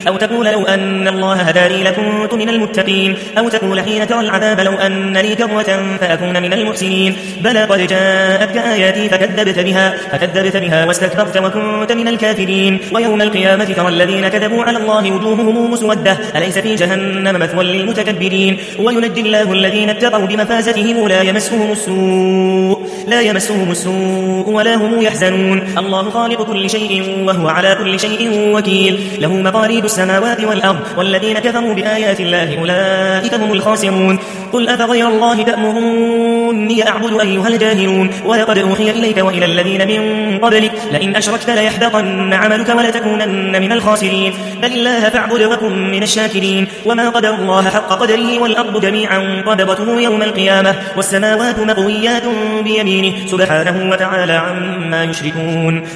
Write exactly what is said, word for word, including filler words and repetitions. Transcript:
أو تقول لو أن الله هداني لكنت من المتقين أو تقول حين ترى العذاب لو أن لي كرة فأكون من المحسنين بلى قد جاءتك آياتي فكذبت بها, فكذبت بها واستكبرت وكنت من الكافرين ويوم القيامة ترى الذين كذبوا على الله وجوههم مسودة أليس في جهنم مثوى للمتكبرين وينجي الله الذين اتقوا بمفازتهم لا يمسهم السوء لا يمسهم السوء ولا هم يحزنون الله خالق كل شيء وهو على كل شيء وكيل له مقاليد السماوات والأرض والذين كفروا بآيات الله أولئك هم الخاسرون قل أفغير الله تأمروني أعبد أيها الجاهلون ولقد أوحي إليك وإلى الذين من قبلك لئن أشركت ليحبطن عملك ولتكونن من الخاسرين بل الله فاعبد وكن من الشاكرين وما قدر الله حق قدره والأرض جميعا قبضته يوم القيامة والسماوات مطويات بيمينه سبحانه وتعالى عما يشركون